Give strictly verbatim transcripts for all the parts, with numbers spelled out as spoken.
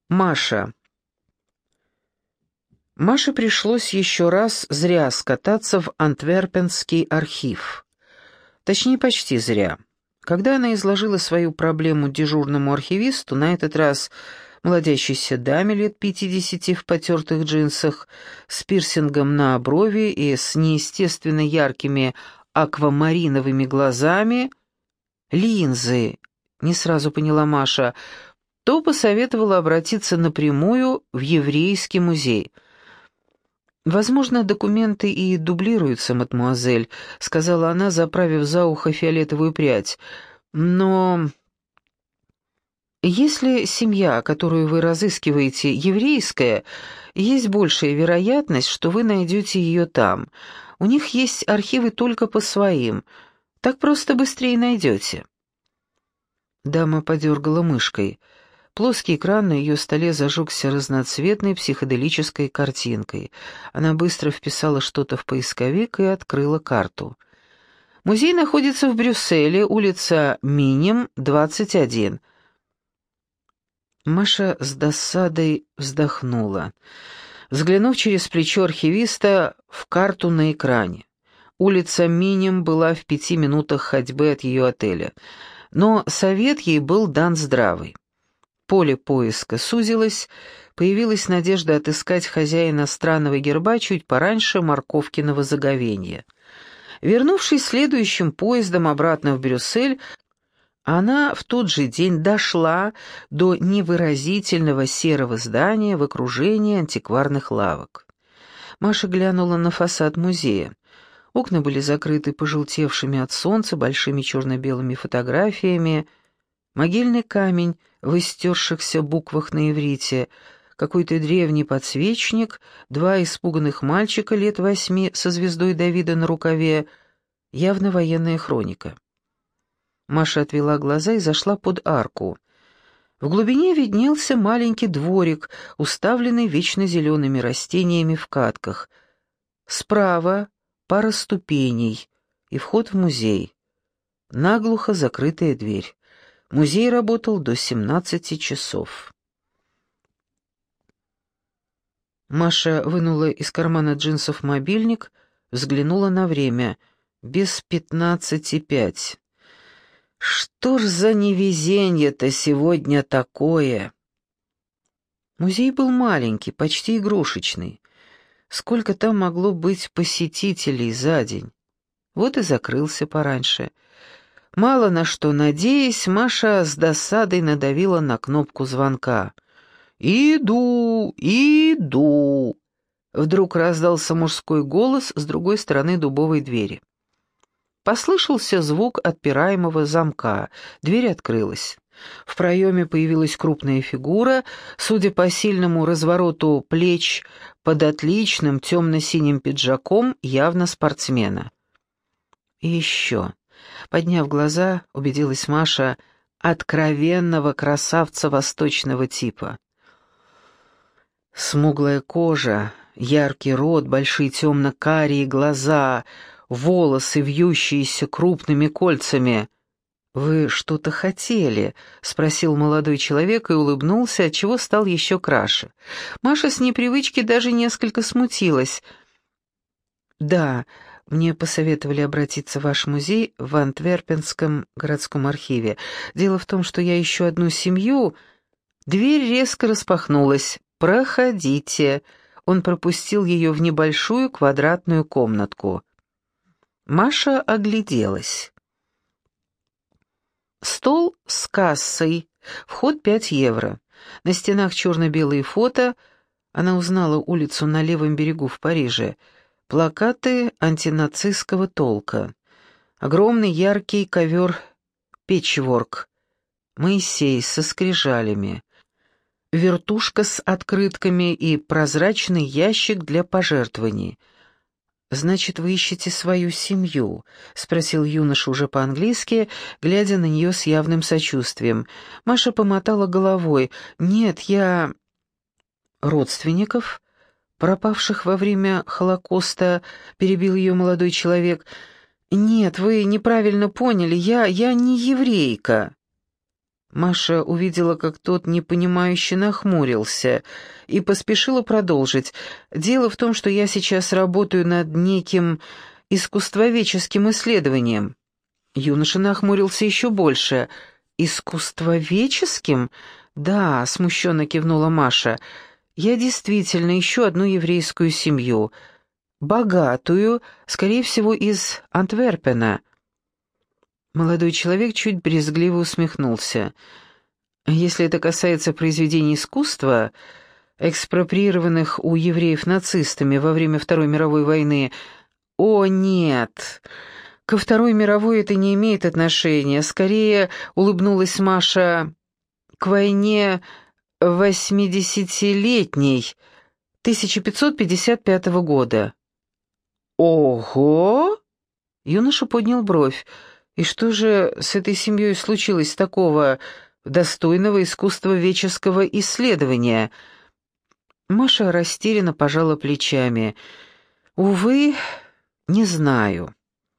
Маша. Маше пришлось еще раз зря скататься в Антверпенский архив. Точнее, почти зря. Когда она изложила свою проблему дежурному архивисту, на этот раз молодящейся даме лет пятидесяти в потертых джинсах, с пирсингом на брови и с неестественно яркими аквамариновыми глазами, линзы, не сразу поняла Маша, то посоветовала обратиться напрямую в еврейский музей. «Возможно, документы и дублируются, мадемуазель», — сказала она, заправив за ухо фиолетовую прядь. «Но если семья, которую вы разыскиваете, еврейская, есть большая вероятность, что вы найдете ее там. У них есть архивы только по своим. Так просто быстрее найдете». Дама подергала мышкой. Плоский экран на ее столе зажегся разноцветной психоделической картинкой. Она быстро вписала что-то в поисковик и открыла карту. Музей находится в Брюсселе, улица Минем, двадцать один. Маша с досадой вздохнула, взглянув через плечо архивиста в карту на экране. Улица Минем была в пяти минутах ходьбы от ее отеля, но совет ей был дан здравый. Поле поиска сузилось, появилась надежда отыскать хозяина странного герба чуть пораньше Морковкиного заговенья. Вернувшись следующим поездом обратно в Брюссель, она в тот же день дошла до невыразительного серого здания в окружении антикварных лавок. Маша глянула на фасад музея. Окна были закрыты пожелтевшими от солнца большими черно-белыми фотографиями, могильный камень в истершихся буквах на иврите, какой-то древний подсвечник, два испуганных мальчика лет восьми со звездой Давида на рукаве, явно военная хроника. Маша отвела глаза и зашла под арку. В глубине виднелся маленький дворик, уставленный вечно зелеными растениями в катках. Справа пара ступеней и вход в музей. Наглухо закрытая дверь. Музей работал до семнадцати часов. Маша вынула из кармана джинсов мобильник, взглянула на время. Без пятнадцати пять. Что ж за невезенье-то сегодня такое? Музей был маленький, почти игрушечный. Сколько там могло быть посетителей за день? Вот и закрылся пораньше. Мало на что надеясь, Маша с досадой надавила на кнопку звонка. «Иду, иду!» Вдруг раздался мужской голос с другой стороны дубовой двери. Послышался звук отпираемого замка. Дверь открылась. В проеме появилась крупная фигура, судя по сильному развороту плеч под отличным темно-синим пиджаком, явно спортсмена. И еще, подняв глаза, убедилась Маша, откровенного красавца восточного типа. Смуглая кожа, яркий рот, большие темно-карие глаза, волосы, вьющиеся крупными кольцами. «Вы что-то хотели?» — спросил молодой человек и улыбнулся, отчего стал еще краше. Маша с непривычки даже несколько смутилась. «Да, мне посоветовали обратиться в ваш музей в Антверпенском городском архиве. Дело в том, что я ищу одну семью...» Дверь резко распахнулась. «Проходите». Он пропустил ее в небольшую квадратную комнатку. Маша огляделась. Стол с кассой, вход пять евро. На стенах черно-белые фото, она узнала улицу на левом берегу в Париже, плакаты антинацистского толка. Огромный яркий ковер печворк, Моисей со скрижалями, вертушка с открытками и прозрачный ящик для пожертвований. «Значит, вы ищете свою семью?» — спросил юноша уже по-английски, глядя на нее с явным сочувствием. Маша помотала головой. «Нет, я...» «Родственников, пропавших во время Холокоста», — перебил ее молодой человек. «Нет, вы неправильно поняли, я... я не еврейка». Маша увидела, как тот непонимающе нахмурился, и поспешила продолжить. «Дело в том, что я сейчас работаю над неким искусствоведческим исследованием». Юноша нахмурился еще больше. «Искусствоведческим?» «Да», — смущенно кивнула Маша. «Я действительно ищу одну еврейскую семью. Богатую, скорее всего, из Антверпена». Молодой человек чуть брезгливо усмехнулся. «Если это касается произведений искусства, экспроприированных у евреев нацистами во время Второй мировой войны...» «О, нет! Ко Второй мировой это не имеет отношения. Скорее, — улыбнулась Маша, — к войне восьмидесятилетней, тысяча пятьсот пятьдесят пятого года». «Ого!» — юноша поднял бровь. «И что же с этой семьей случилось такого достойного искусствоведческого исследования?» Маша растерянно пожала плечами. «Увы, не знаю».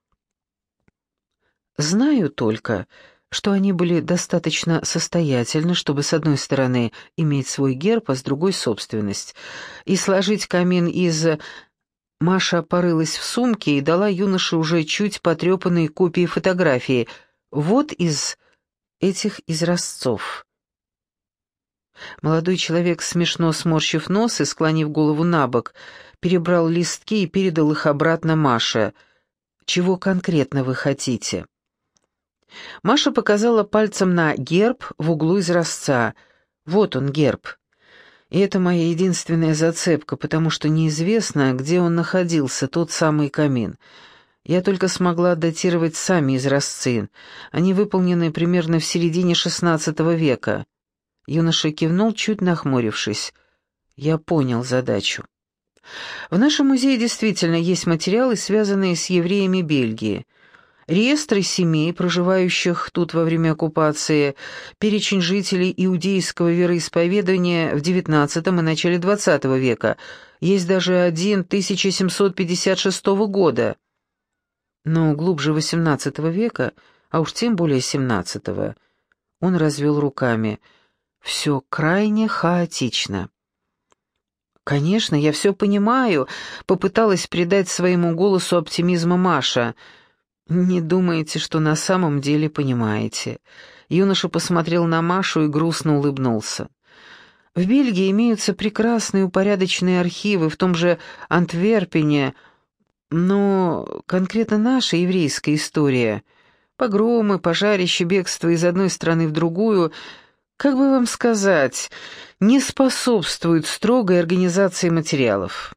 «Знаю только, что они были достаточно состоятельны, чтобы с одной стороны иметь свой герб, а с другой — собственность, и сложить камин из...» Маша порылась в сумке и дала юноше уже чуть потрепанные копии фотографии. «Вот из этих изразцов». Молодой человек, смешно сморщив нос и склонив голову на бок, перебрал листки и передал их обратно Маше. «Чего конкретно вы хотите?» Маша показала пальцем на герб в углу изразца. «Вот он, герб. И это моя единственная зацепка, потому что неизвестно, где он находился, тот самый камин. Я только смогла датировать сами изразцы. Они выполнены примерно в середине шестнадцатого века». Юноша кивнул, чуть нахмурившись. «Я понял задачу. В нашем музее действительно есть материалы, связанные с евреями Бельгии. Реестры семей, проживающих тут во время оккупации, перечень жителей иудейского вероисповедания в девятнадцатом и начале двадцатого века. Есть даже один тысяча семьсот пятьдесят шестого года. Но глубже восемнадцатого века, а уж тем более семнадцатого, он развел руками. Все крайне хаотично. «Конечно, я все понимаю», — попыталась придать своему голосу оптимизма Маша. «Не думайте, что на самом деле понимаете». Юноша посмотрел на Машу и грустно улыбнулся. «В Бельгии имеются прекрасные упорядоченные архивы, в том же Антверпене, но конкретно наша еврейская история, погромы, пожарища, бегство из одной страны в другую, как бы вам сказать, не способствует строгой организации материалов».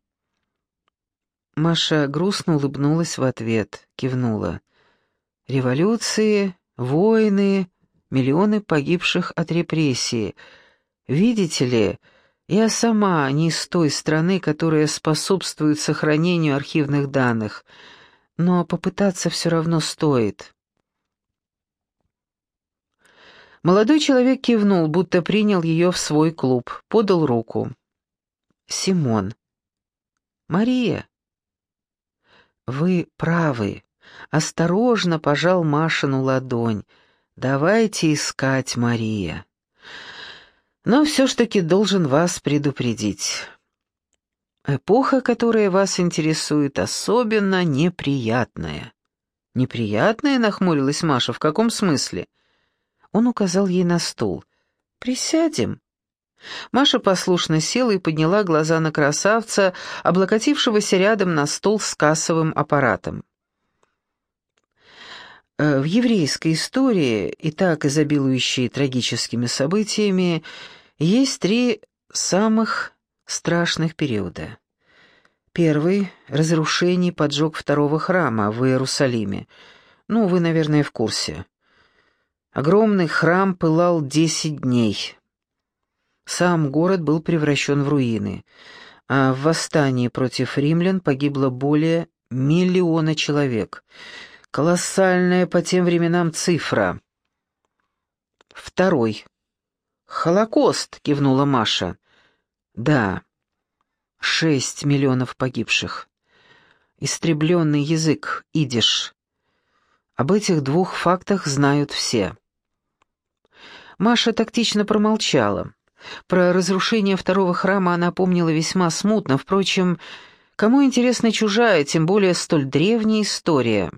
Маша грустно улыбнулась в ответ, кивнула. «Революции, войны, миллионы погибших от репрессий. Видите ли, я сама не из той страны, которая способствует сохранению архивных данных, но попытаться все равно стоит». Молодой человек кивнул, будто принял ее в свой клуб, подал руку. «Симон». «Мария». «Вы правы», — осторожно пожал Машину ладонь. «Давайте искать, Мария. Но все ж таки должен вас предупредить. Эпоха, которая вас интересует, особенно неприятная». «Неприятная?» — нахмурилась Маша. «В каком смысле?» Он указал ей на стул. «Присядем». Маша послушно села и подняла глаза на красавца, облокотившегося рядом на стол с кассовым аппаратом. В еврейской истории, и так изобилующей трагическими событиями, есть три самых страшных периода. Первый — разрушение и поджог второго храма в Иерусалиме. Ну, вы, наверное, в курсе. Огромный храм пылал десять дней. Сам город был превращен в руины, а в восстании против римлян погибло более миллиона человек. Колоссальная по тем временам цифра. Второй. «Холокост», — кивнула Маша. «Да, шесть миллионов погибших. Истребленный язык, идиш. Об этих двух фактах знают все». Маша тактично промолчала. Про разрушение второго храма она помнила весьма смутно. Впрочем, кому интересна чужая, тем более столь древняя история?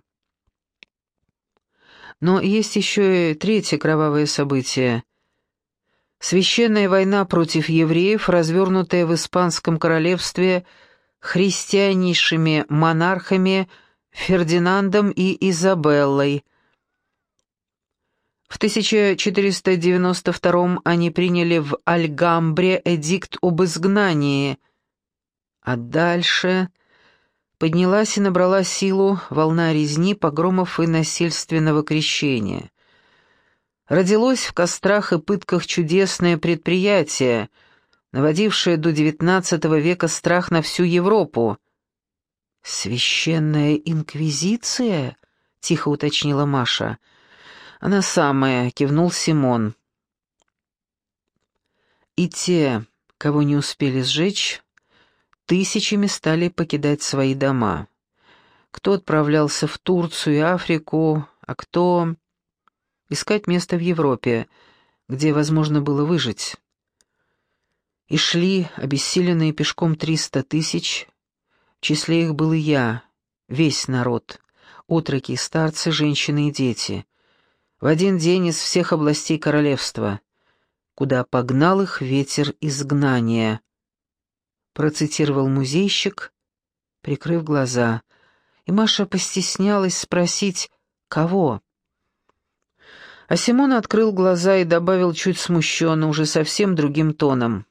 Но есть еще и третье кровавое событие. Священная война против евреев, развернутая в Испанском королевстве христианнейшими монархами Фердинандом и Изабеллой. В тысяча четыреста девяносто втором они приняли в Альгамбре эдикт об изгнании, а дальше поднялась и набрала силу волна резни, погромов и насильственного крещения. Родилось в кострах и пытках чудесное предприятие, наводившее до девятнадцатого века страх на всю Европу. «Священная инквизиция?» — тихо уточнила Маша. «Она самая», — кивнул Симон. И те, кого не успели сжечь, тысячами стали покидать свои дома. Кто отправлялся в Турцию и Африку, а кто искать место в Европе, где возможно было выжить. И шли, обессиленные пешком триста тысяч, в числе их был и я, весь народ, отроки и старцы, женщины и дети, в один день из всех областей королевства, куда погнал их ветер изгнания. Процитировал музейщик, прикрыв глаза, и Маша постеснялась спросить, кого. А Симон открыл глаза и добавил чуть смущенно, уже совсем другим тоном.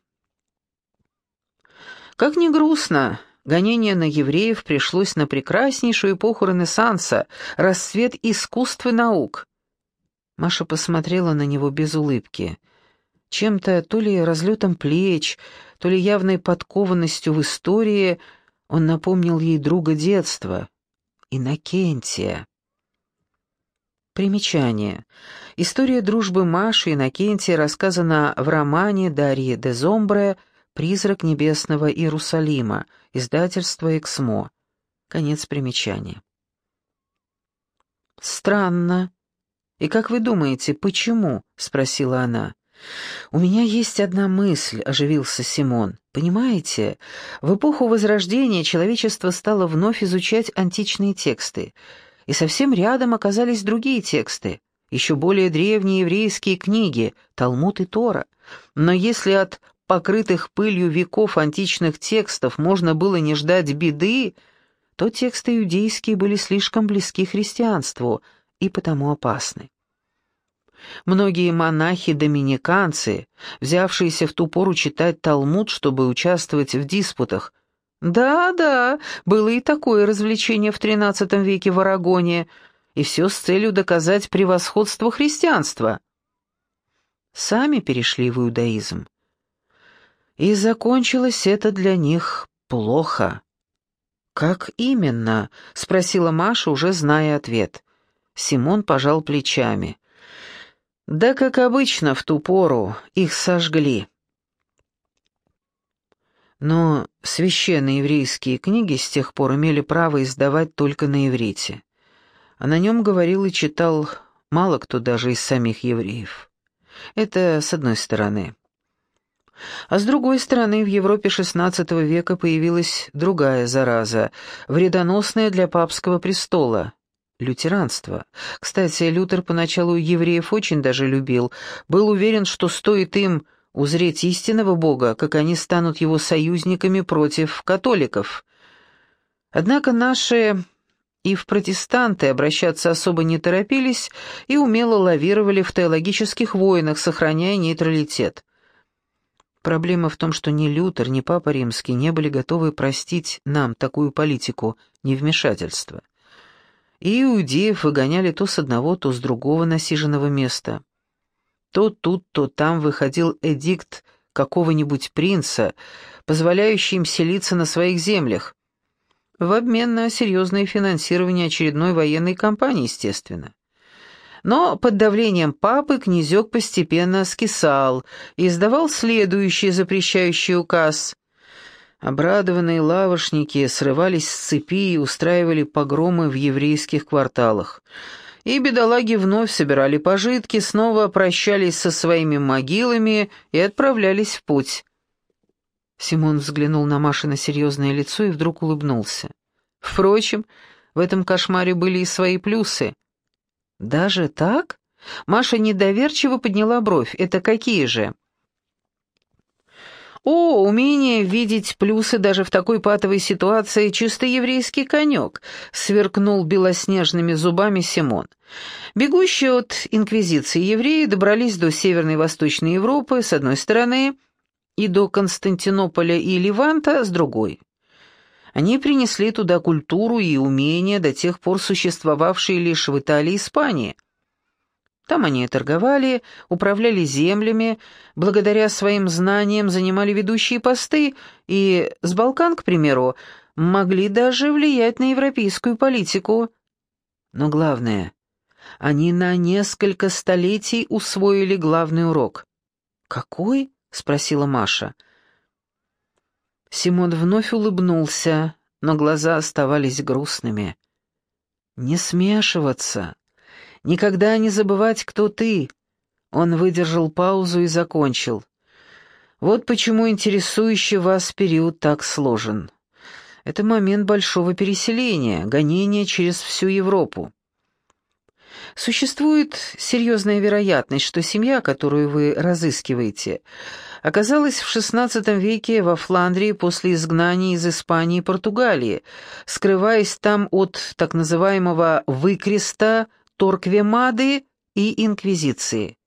Как ни грустно, гонение на евреев пришлось на прекраснейшую эпоху Ренессанса, расцвет искусств и наук. Маша посмотрела на него без улыбки. Чем-то, то ли разлетом плеч, то ли явной подкованностью в истории, он напомнил ей друга детства, Иннокентия. Примечание. История дружбы Маши и Иннокентия рассказана в романе Дарьи де Зомбре «Призрак небесного Иерусалима», издательство «Эксмо». Конец примечания. «Странно. И как вы думаете, почему?» — спросила она. «У меня есть одна мысль», — оживился Симон. «Понимаете, в эпоху Возрождения человечество стало вновь изучать античные тексты, и совсем рядом оказались другие тексты, еще более древние еврейские книги, Талмуд и Тора. Но если от покрытых пылью веков античных текстов можно было не ждать беды, то тексты иудейские были слишком близки христианству и потому опасны. Многие монахи-доминиканцы, взявшиеся в ту пору читать Талмуд, чтобы участвовать в диспутах, да-да, было и такое развлечение в тринадцатом веке в Арагоне, и все с целью доказать превосходство христианства. Сами перешли в иудаизм. И закончилось это для них плохо. «Как именно?» — спросила Маша, уже зная ответ. Симон пожал плечами. «Да, как обычно, в ту пору их сожгли». Но священные еврейские книги с тех пор имели право издавать только на иврите. А на нем говорил и читал мало кто даже из самих евреев. Это с одной стороны. А с другой стороны, в Европе шестнадцатого века появилась другая зараза, вредоносная для папского престола — лютеранство. Кстати, Лютер поначалу евреев очень даже любил, был уверен, что стоит им узреть истинного Бога, как они станут его союзниками против католиков. Однако наши и в протестанты обращаться особо не торопились и умело лавировали в теологических войнах, сохраняя нейтралитет. Проблема в том, что ни Лютер, ни Папа Римский не были готовы простить нам такую политику невмешательства. И иудеев выгоняли то с одного, то с другого насиженного места. То тут, то там выходил эдикт какого-нибудь принца, позволяющий им селиться на своих землях, в обмен на серьезное финансирование очередной военной кампании, естественно. Но под давлением папы князек постепенно скисал и издавал следующий запрещающий указ. Обрадованные лавошники срывались с цепи и устраивали погромы в еврейских кварталах. И бедолаги вновь собирали пожитки, снова прощались со своими могилами и отправлялись в путь. Симон взглянул на Машино серьезное лицо и вдруг улыбнулся. Впрочем, в этом кошмаре были и свои плюсы. «Даже так?» Маша недоверчиво подняла бровь. «Это какие же?» «О, умение видеть плюсы даже в такой патовой ситуации — чисто еврейский конек», — сверкнул белоснежными зубами Симон. Бегущие от инквизиции евреи добрались до Северной и Восточной Европы с одной стороны и до Константинополя и Леванта с другой. Они принесли туда культуру и умения, до тех пор существовавшие лишь в Италии и Испании. Там они торговали, управляли землями, благодаря своим знаниям занимали ведущие посты и, с Балкан, к примеру, могли даже влиять на европейскую политику. Но главное, они на несколько столетий усвоили главный урок. «Какой?» — спросила Маша. Симон вновь улыбнулся, но глаза оставались грустными. «Не смешиваться. Никогда не забывать, кто ты». Он выдержал паузу и закончил. «Вот почему интересующий вас период так сложен. Это момент большого переселения, гонения через всю Европу. Существует серьезная вероятность, что семья, которую вы разыскиваете, оказалась в шестнадцатом веке во Фландрии после изгнания из Испании и Португалии, скрываясь там от так называемого «выкреста», Торквемады и Инквизиции.